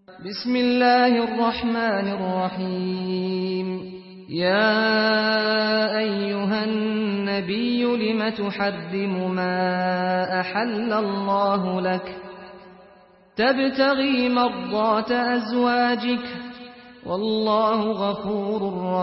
بسم الله الرحمن الرحيم يا أيها النبي لم تحرم ما أحل الله لك تبتغي مرضات أزواجك والله غفور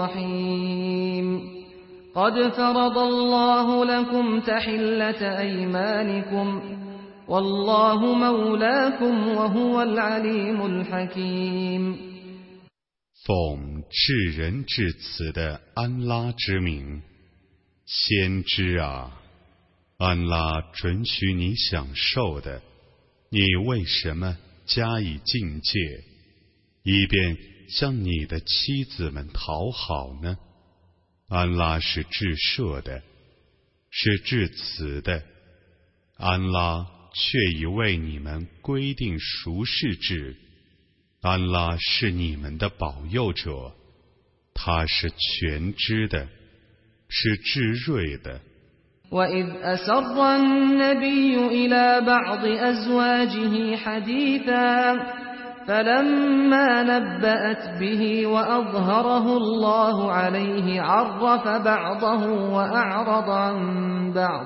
رحيم قد فرض الله لكم تحلة أيمانكم والله مولاكم وهو العليم الحكيم 奉至仁至慈的安拉之名，先知啊，安拉准许你享受的，你为什么加以境界，以便向你的妻子们讨好呢？安拉是至赦的，是至慈的，安拉却已为你们规定赎世制，安拉是你们的保佑者，他是全知的，是至睿的。 وَإِذْ أَسَرَّ النَّبِيُّ إِلَى بَعْضِ أَزْوَاجِهِ حَدِيثًا فَلَمَّا نَبَّأَتْ بِهِ وَأَظْهَرَهُ اللَّهُ عَلَيْهِ عَرَّفَ بَعْضَهُ وَأَعْرَضَ عَن بَعْضٍ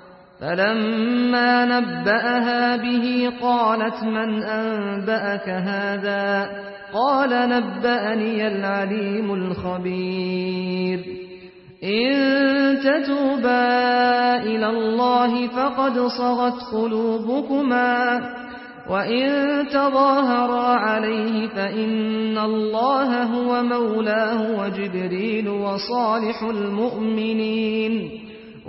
فَلَمَّا نَبَّأَهَا بِهِ قَالَتْ مَنْ أَنبَأَكَ هَذَا قَالَ نَبَّأَنِيَ الْعَلِيمُ الْخَبِيرُ إِن تَتُوبَا إِلَى اللَّهِ فَقَدْ صَغَتْ قُلُوبُكُمَا وَإِن تَظَاهَرَا عَلَيْهِ فَإِنَّ اللَّهَ هُوَ مَوْلَاهُ وَجِبْرِيلُ وَصَالِحُ الْمُؤْمِنِينَ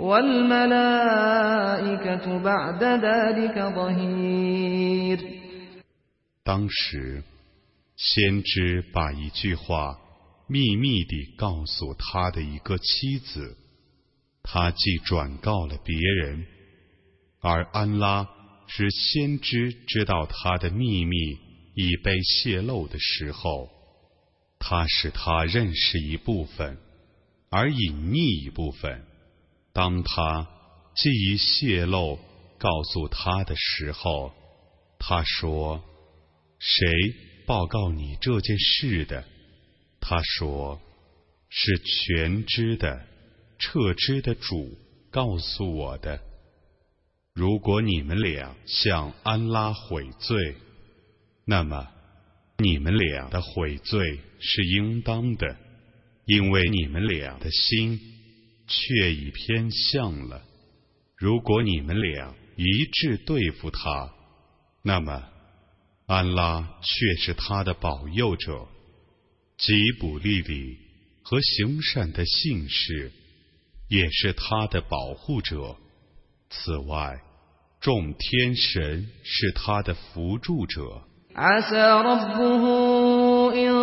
وَالْمَلَائِكَةُ بَعْدَ ذَلِكَ ظَهِيرٌ 当时，先知把一句话秘密地告诉他的一个妻子，他既转告了别人，而安拉使先知知道他的秘密已被泄露的时候，他使他认识一部分，而隐匿一部分。当他既已泄露告诉他的时候，他说：谁报告你这件事的？他说：是全知的、彻知的主告诉我的。如果你们俩向安拉悔罪，那么你们俩的悔罪是应当的，因为你们俩的心却已偏向了。如果你们俩一致对付他，那么安拉却是他的保佑者，吉卜利里和行善的信士也是他的保护者。此外，众天神是他的扶助者。 عسى ربه إن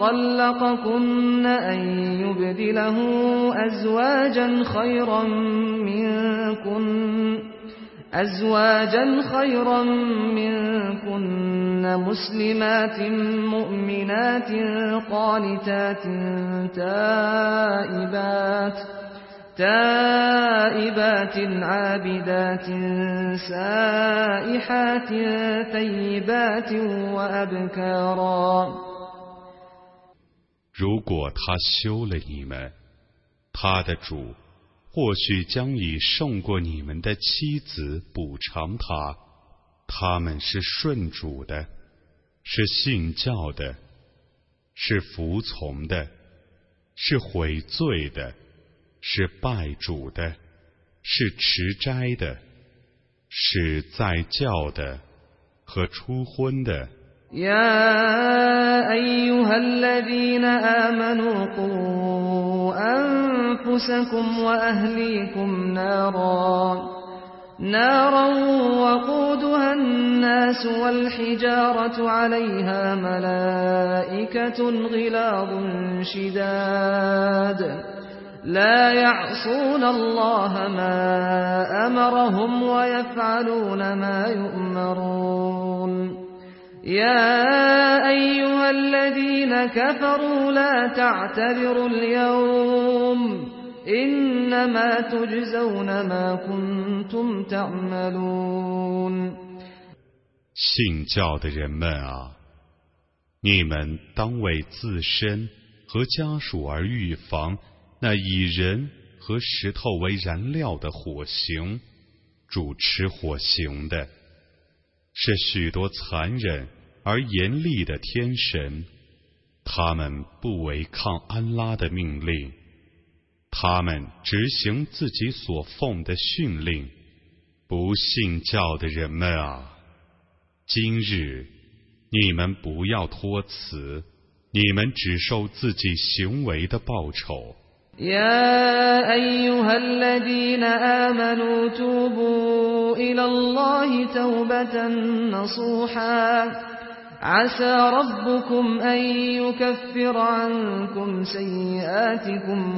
طلقكن أن يبدله أزواجا خيرا منكن مسلمات مؤمنات قانتات تائبات عابدات سائحات ثيبات وأبكارا 如果他休了你们，他的主或许将以胜过你们的妻子补偿他。他们是顺主的，是信教的，是服从的，是悔罪的，是拜主的，是持斋的，是在教的和出婚的。 يا أيها الذين آمنوا قوا أنفسكم وأهليكم نارا وقودها الناس والحجارة عليها ملائكة غلاظ شداد لا يعصون الله ما أمرهم ويفعلون ما يؤمرون يا أيها الذين كفروا لا تعتذروا اليوم إنما تجزون ما كنتم تعملون 信教的人们啊， 你们当为自身和家属而预防那以人和石头为燃料的火刑，主持火刑的是许多残忍而严厉的天神，他们不违抗安拉的命令，他们执行自己所奉的训令。不信教的人们啊，今日你们不要托辞，你们只受自己行为的报酬。 يا أيها الذين آمنوا توبوا إلى الله توبة نصوحا عسى ربكم أن يكفر عنكم سيئاتكم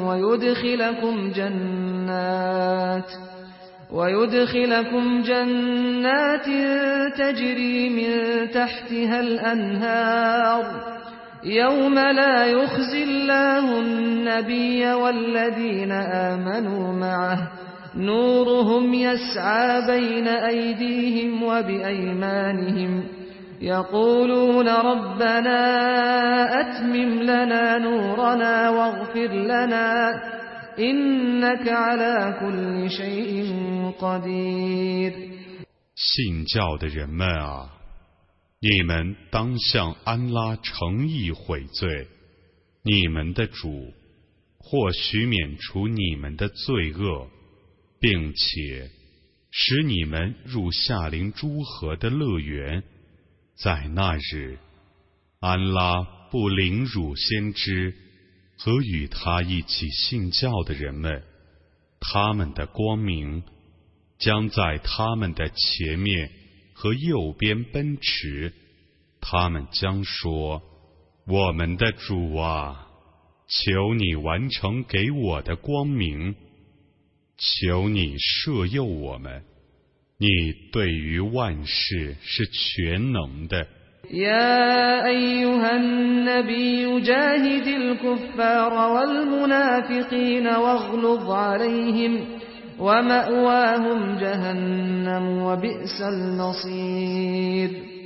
ويدخلكم جنات تجري من تحتها الأنهار يوم لا يخزي الله النبي والذين آمنوا معه نورهم يسعى بين أيديهم وبأيمانهم يقولون ربنا أتمم لنا نورنا واغفر لنا إنك على كل شيء قدير 信教的人们啊，你们当向安拉诚意悔罪，你们的主或许免除你们的罪恶，并且使你们入夏灵诸河的乐园。在那日，安拉不凌辱先知和与他一起信教的人们，他们的光明将在他们的前面和右边奔驰，他们将说：我们的主啊，求你完成给我的光明，求你摄佑我们，你对于万事是全能的。 يا أيها النبي جاهد الكفار والمنافقين واغلظ عليهم ومأواهم جهنم وبئس المصير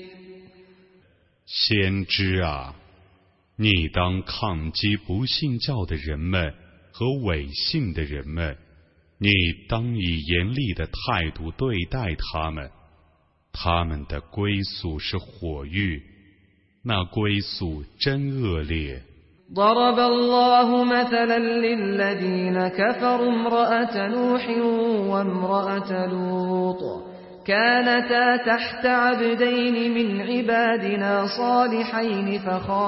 先知啊，你当抗击不信教的人们和伪信的人们，你当以严厉的态度对待他们，他们的归宿是火狱，那归宿真恶劣。 ضرب الله مثلا للذين كفروا امرأة نوح وامرأة لوط كانتا تحت عبدين من عبادنا صالحين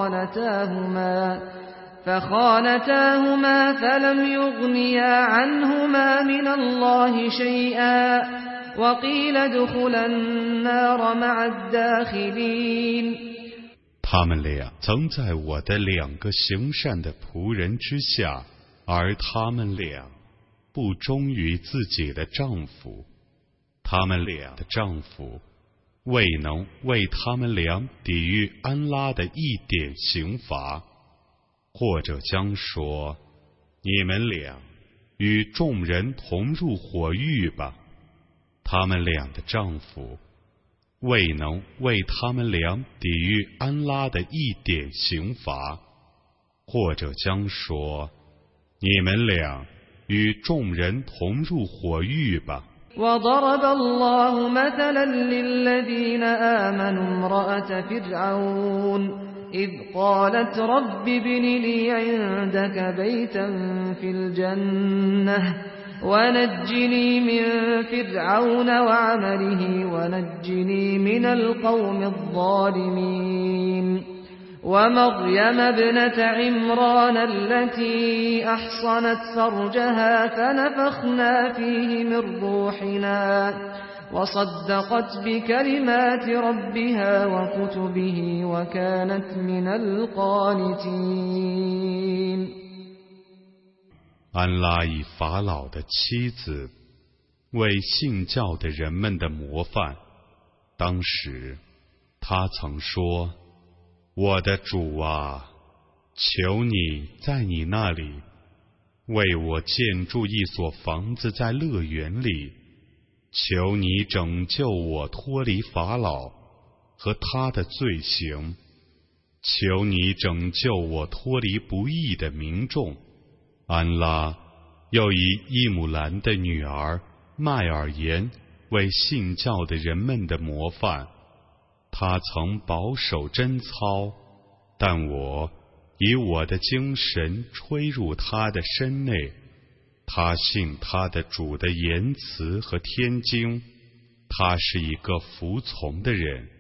فخانتاهما فلم يغنيا عنهما من الله شيئا وقيل ادخلا النار مع الداخلين 他们俩曾在我的两个行善的仆人之下，而他们俩不忠于自己的丈夫，他们俩的丈夫未能为他们俩抵御安拉的一点刑罚，或者将说：你们俩与众人同入火狱吧。他们俩的丈夫未能为他们俩抵御安拉的一点刑罚，或者将说：你们俩与众人同入火狱吧。 وضرب الله مثلا للذين آمنوا امرأة فرعون إذ قالت رب ابن لي عندك بيتا في الجنة ونجني من فرعون وعمله ونجني من القوم الظالمين ومريم ابنة عمران التي أحصنت فرجها فنفخنا فيه من روحنا وصدقت بكلمات ربها وكتبه وكانت من القانتين 安拉以法老的妻子为信教的人们的模范。当时他曾说：我的主啊，求你在你那里为我建筑一所房子在乐园里，求你拯救我脱离法老和他的罪行， 求你拯救我脱离不义的民众。安拉又以伊姆兰的女儿麦尔言为信教的人们的模范，他曾保守贞操，但我以我的精神吹入他的身内，他信他的主的言辞和天经，他是一个服从的人。